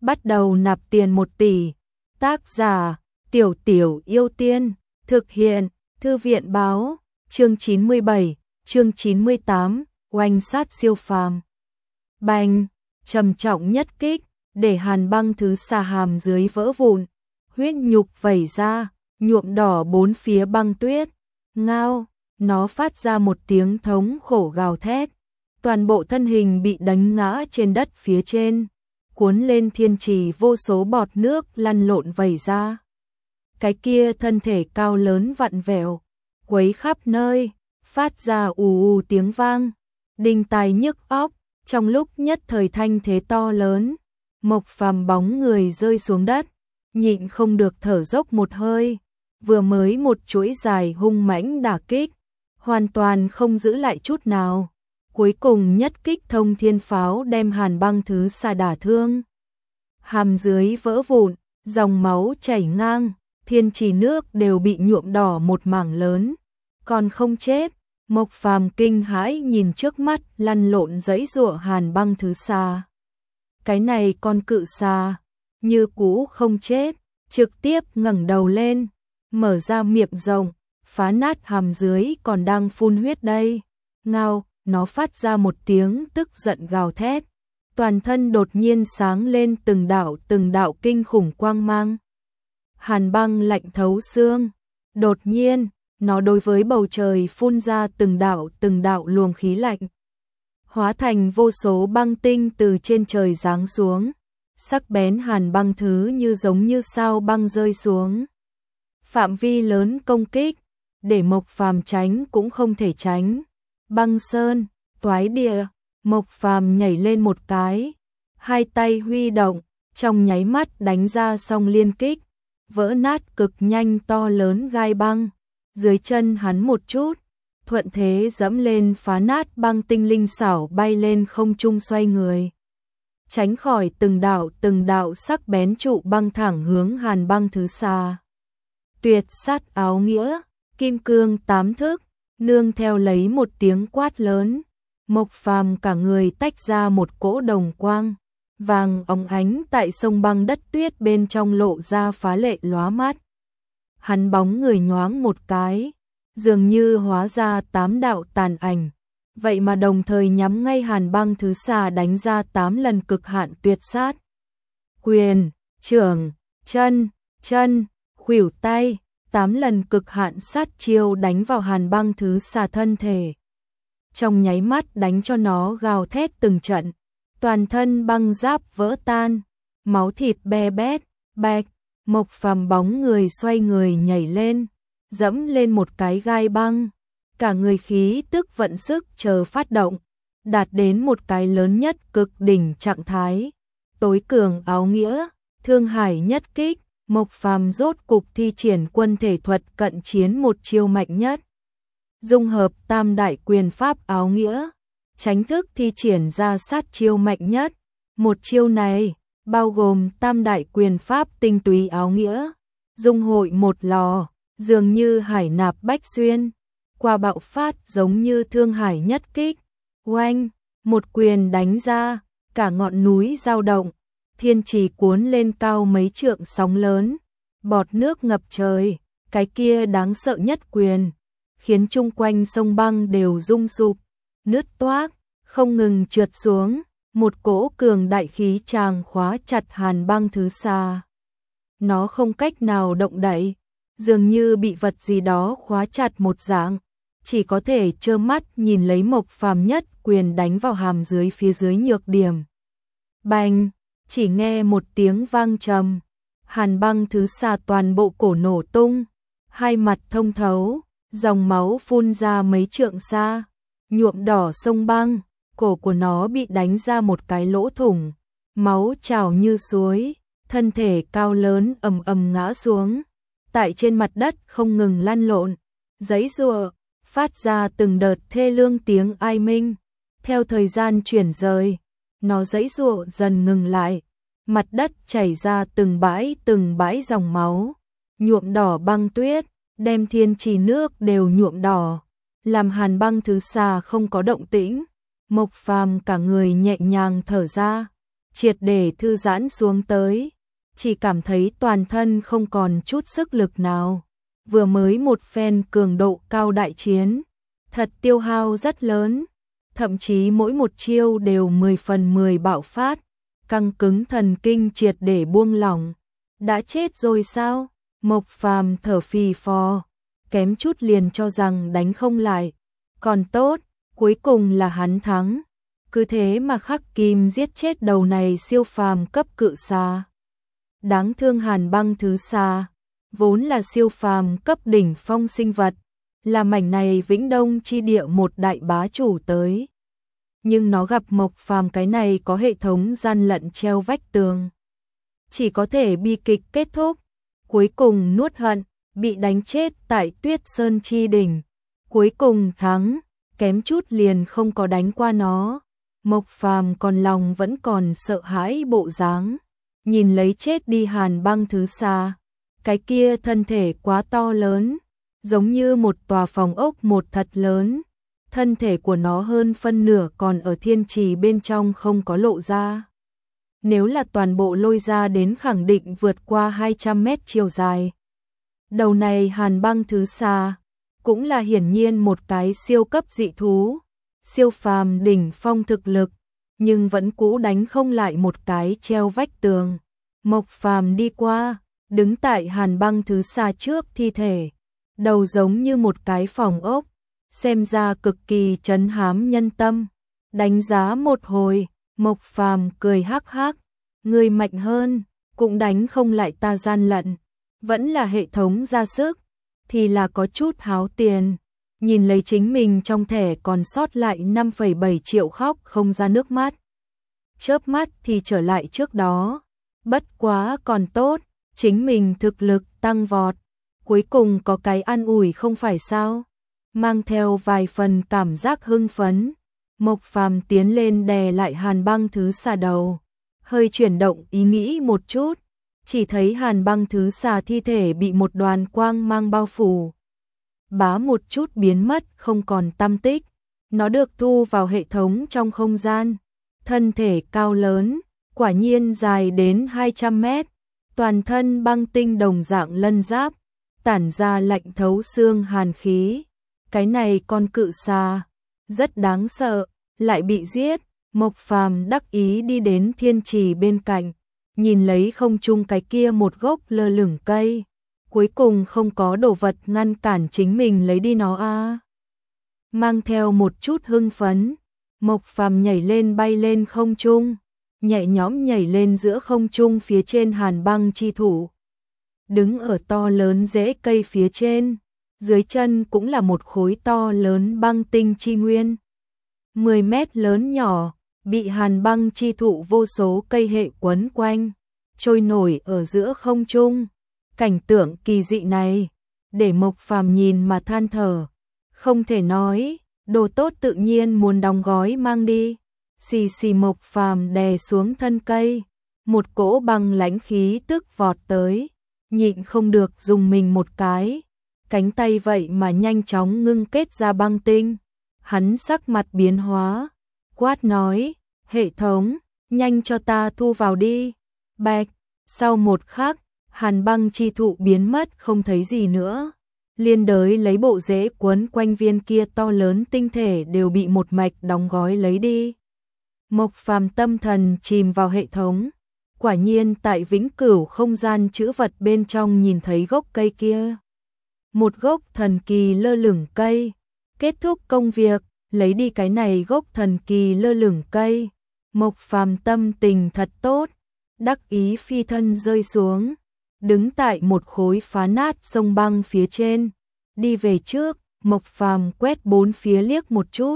bắt đầu nạp tiền 1 tỷ. Tác giả, Tiểu Tiểu Yêu Tiên, thực hiện, Thư viện báo, chương 97, chương 98, oanh sát siêu phàm. Bành, trầm trọng nhất kích, để Hàn Băng thứ xà hàm dưới vỡ vụn, huyết nhục vẩy ra, nhuộm đỏ 4 phía băng tuyết. Ngao, nó phát ra một tiếng thống khổ gào thét. Toàn bộ thân hình bị đánh ngã trên đất phía trên, cuốn lên thiên trì vô số bọt nước lăn lộn vẩy ra. Cái kia thân thể cao lớn vặn vẹo, quấy khắp nơi, phát ra ù ù tiếng vang, đinh tai nhức óc, trong lúc nhất thời thanh thế to lớn. Mộc Phàm bóng người rơi xuống đất, nhịn không được thở dốc một hơi, vừa mới một chuỗi dài hung mãnh đả kích, hoàn toàn không giữ lại chút nào. Cuối cùng nhất kích thông thiên pháo đem Hàn Băng thứ xà đả thương. Hàm dưới vỡ vụn, dòng máu chảy ngang, thiên trì nước đều bị nhuộm đỏ một mảng lớn. Còn không chết, Mộc Phàm kinh hãi nhìn trước mắt lăn lộn giãy giụa Hàn Băng thứ xà. Cái này con cự xà, như cũ không chết, trực tiếp ngẩng đầu lên, mở ra miệng rộng, phá nát hàm dưới còn đang phun huyết đây. Ngao, nó phát ra một tiếng tức giận gào thét, toàn thân đột nhiên sáng lên từng đạo kinh khủng quang mang. Hàn băng lạnh thấu xương, đột nhiên, nó đối với bầu trời phun ra từng đạo luồng khí lạnh, hóa thành vô số băng tinh từ trên trời giáng xuống, sắc bén hàn băng thứ như giống như sao băng rơi xuống. Phạm vi lớn công kích, để Mộc Phàm tránh cũng không thể tránh. Băng sơn, toái địa, Mộc Phàm nhảy lên một cái, hai tay huy động, trong nháy mắt đánh ra song liên kích, vỡ nát cực nhanh to lớn gai băng. Dưới chân hắn một chút, thuận thế dẫm lên phá nát băng tinh linh xảo bay lên không trung xoay người, tránh khỏi từng đạo sắc bén trụ băng thẳng hướng Hàn Băng thứ xà. Tuyệt sát áo nghĩa, kim cương 8 thức, nương theo lấy một tiếng quát lớn, Mộc Phàm cả người tách ra một cỗ đồng quang vàng óng ánh tại sông băng đất tuyết bên trong lộ ra phá lệ lóa mắt. Hắn bóng người nhoáng một cái, dường như hóa ra 8 đạo tàn ảnh, vậy mà đồng thời nhắm ngay Hàn Băng thứ xà đánh ra 8 lần cực hạn tuyệt sát. Quyền, trưởng, chân, khuỷu tay, 8 lần cực hạn sát chiêu đánh vào Hàn Băng thứ xà thân thể. Trong nháy mắt đánh cho nó gào thét từng trận, toàn thân băng giáp vỡ tan, máu thịt be bét, bạch. Mộc Phàm bóng người xoay người nhảy lên, dẫm lên một cái gai băng, cả người khí tức vận sức chờ phát động, đạt đến một cái lớn nhất cực đỉnh trạng thái. Tối cường áo nghĩa, thương hải nhất kích, Mộc Phàm rốt cục thi triển quân thể thuật cận chiến một chiêu mạnh nhất. Dung hợp tam đại quyền pháp áo nghĩa, tránh thức thi triển ra sát chiêu mạnh nhất. Một chiêu này bao gồm tam đại quyền pháp tinh túy áo nghĩa, dung hội một lò, dường như hải nạp bách xuyên, qua bạo phát giống như thương hải nhất kích. Oanh, một quyền đánh ra, cả ngọn núi dao động, thiên trì cuốn lên cao mấy trượng sóng lớn, bọt nước ngập trời, cái kia đáng sợ nhất quyền, khiến chung quanh sông băng đều rung sụp, nứt toác, không ngừng trượt xuống. Một cỗ cường đại khí tràng khóa chặt Hàn Băng thứ xà. Nó không cách nào động đậy, dường như bị vật gì đó khóa chặt một dạng, chỉ có thể trơ mắt nhìn lấy Mộc Phàm nhất quyền đánh vào hàm dưới phía dưới nhược điểm. Bành, chỉ nghe một tiếng vang trầm, Hàn Băng thứ xà toàn bộ cổ nổ tung, hai mặt thông thấu, dòng máu phun ra mấy trượng xa, nhuộm đỏ sông băng. Cổ của nó bị đánh ra một cái lỗ thủng, máu trào như suối, thân thể cao lớn ầm ngã xuống, tại trên mặt đất không ngừng lăn lộn, giãy giụa, phát ra từng đợt thê lương tiếng ai minh. Theo thời gian chuyển rời, nó giãy giụa dần ngừng lại, mặt đất chảy ra từng bãi dòng máu, nhuộm đỏ băng tuyết, đem thiên trì nước đều nhuộm đỏ, làm Hàn Băng thứ xà không có động tĩnh. Mộc Phàm cả người nhẹ nhàng thở ra, triệt để thư giãn xuống tới, chỉ cảm thấy toàn thân không còn chút sức lực nào. Vừa mới một phen cường độ cao đại chiến, thật tiêu hao rất lớn, thậm chí mỗi một chiêu đều 10 phần 10 bạo phát, căng cứng thần kinh triệt để buông lỏng. Đã chết rồi sao? Mộc Phàm thở phì phò, kém chút liền cho rằng đánh không lại. Còn tốt, cuối cùng là hắn thắng. Cứ thế mà Khắc Kim giết chết đầu này siêu phàm cấp cự xà. Đáng thương Hàn Băng thứ xà, vốn là siêu phàm cấp đỉnh phong sinh vật, là mảnh này Vĩnh Đông chi địa một đại bá chủ tới. Nhưng nó gặp Mộc Phàm cái này có hệ thống gian lận treo vách tường, chỉ có thể bi kịch kết thúc, cuối cùng nuốt hận, bị đánh chết tại Tuyết Sơn chi đỉnh, cuối cùng thắng, kém chút liền không có đánh qua nó. Mộc Phàm còn lòng vẫn còn sợ hãi bộ dáng, nhìn lấy chết đi Hàn Băng thứ xà, cái kia thân thể quá to lớn, giống như một tòa phòng ốc một thật lớn, thân thể của nó hơn phân nửa còn ở thiên trì bên trong không có lộ ra. Nếu là toàn bộ lôi ra đến khẳng định vượt qua 200 mét chiều dài. Đầu này Hàn Băng thứ xà, cũng là hiển nhiên một cái siêu cấp dị thú, siêu phàm đỉnh phong thực lực, nhưng vẫn cũ đánh không lại một cái treo vách tường. Mộc Phàm đi qua, đứng tại Hàn Băng thứ xà trước thi thể, đầu giống như một cái phòng ốc, xem ra cực kỳ trấn hám nhân tâm. Đánh giá một hồi, Mộc Phàm cười hắc hắc, người mạnh hơn, cũng đánh không lại ta gian lận, vẫn là hệ thống ra sức, thì là có chút háo tiền. Nhìn lấy chính mình trong thẻ còn sót lại 5,7 triệu khóc không ra nước mắt. Chớp mắt thì trở lại trước đó, bất quá còn tốt, chính mình thực lực tăng vọt, cuối cùng có cái an ủi không phải sao, mang theo vài phần cảm giác hưng phấn. Mộc Phàm tiến lên đè lại Hàn Băng thứ xà đầu, hơi chuyển động ý nghĩ một chút, chỉ thấy Hàn Băng thứ xà thi thể bị một đoàn quang mang bao phủ, bá một chút biến mất không còn tăm tích. Nó được thu vào hệ thống trong không gian, thân thể cao lớn, quả nhiên dài đến 200 mét, toàn thân băng tinh đồng dạng lân giáp, tản ra lạnh thấu xương hàn khí. Cái này con cự xà, rất đáng sợ, lại bị giết. Mộc Phàm đắc ý đi đến thiên trì bên cạnh, nhìn lấy không trung cái kia một gốc lơ lửng cây, cuối cùng không có đồ vật ngăn cản chính mình lấy đi nó a. Mang theo một chút hưng phấn, Mộc Phàm nhảy lên bay lên không trung, nhẹ nhõm nhảy lên giữa không trung phía trên Hàn Băng chi thủ. Đứng ở to lớn rễ cây phía trên, dưới chân cũng là một khối to lớn băng tinh chi nguyên. 10 mét lớn nhỏ, bị Hàn Băng chi thụ vô số cây hệ quấn quanh, trôi nổi ở giữa không trung. Cảnh tượng kỳ dị này, để Mộc Phàm nhìn mà than thở, không thể nói, đồ tốt tự nhiên muốn đóng gói mang đi. Xì xì Mộc Phàm đè xuống thân cây, một cỗ băng lãnh khí tức vọt tới, nhịn không được dùng mình một cái, cánh tay vậy mà nhanh chóng ngưng kết ra băng tinh. Hắn sắc mặt biến hóa, quát nói, hệ thống, nhanh cho ta thu vào đi. Bạch, sau một khắc, Hàn Băng chi thụ biến mất không thấy gì nữa. Liên đới lấy bộ rễ quấn quanh viên kia to lớn tinh thể đều bị một mạch đóng gói lấy đi. Mộc Phàm tâm thần chìm vào hệ thống, quả nhiên tại vĩnh cửu không gian chữ vật bên trong nhìn thấy gốc cây kia. Một gốc thần kỳ lơ lửng cây. Kết thúc công việc, lấy đi cái này gốc thần kỳ lơ lửng cây. Mộc Phàm tâm tình thật tốt, đắc ý phi thân rơi xuống, đứng tại một khối phá nát sông băng phía trên, đi về trước. Mộc Phàm quét bốn phía liếc một chút,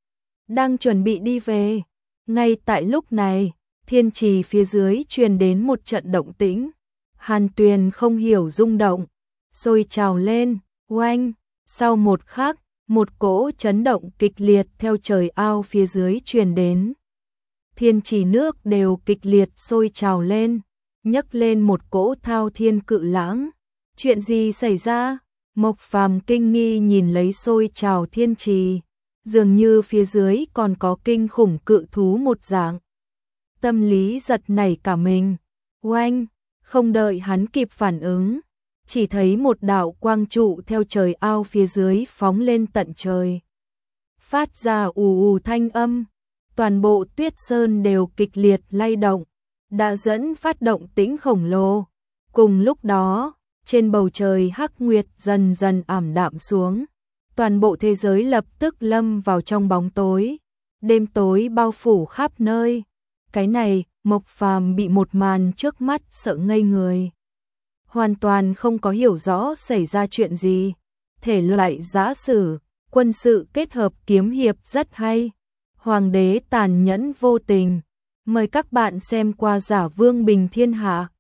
đang chuẩn bị đi về, ngay tại lúc này, thiên trì phía dưới truyền đến một trận động tĩnh. Hàn Tuyền không hiểu rung động, sôi trào lên, oanh, sau một khắc, một cỗ chấn động kịch liệt theo trời ao phía dưới truyền đến. Thiên trì nước đều kịch liệt sôi trào lên, nhấc lên một cỗ thao thiên cự lãng. Chuyện gì xảy ra? Mộc Phàm kinh nghi nhìn lấy sôi trào thiên trì, dường như phía dưới còn có kinh khủng cự thú một dạng. tâm lý giật nảy cả mình. Oanh, không đợi hắn kịp phản ứng, chỉ thấy một đạo quang trụ theo trời ao phía dưới phóng lên tận trời. Phát ra ù ù thanh âm, toàn bộ Tuyết Sơn đều kịch liệt lay động, đã dẫn phát động tĩnh khổng lồ. Cùng lúc đó, trên bầu trời hắc nguyệt dần dần ảm đạm xuống, toàn bộ thế giới lập tức lâm vào trong bóng tối, đêm tối bao phủ khắp nơi. Cái này, Mộc Phàm bị một màn trước mắt sợ ngây người. Hoàn toàn không có hiểu rõ xảy ra chuyện gì. Thể loại giã sử, quân sự kết hợp kiếm hiệp rất hay. Hoàng đế tàn nhẫn vô tình. Mời các bạn xem qua Giả Vương Bình Thiên Hạ.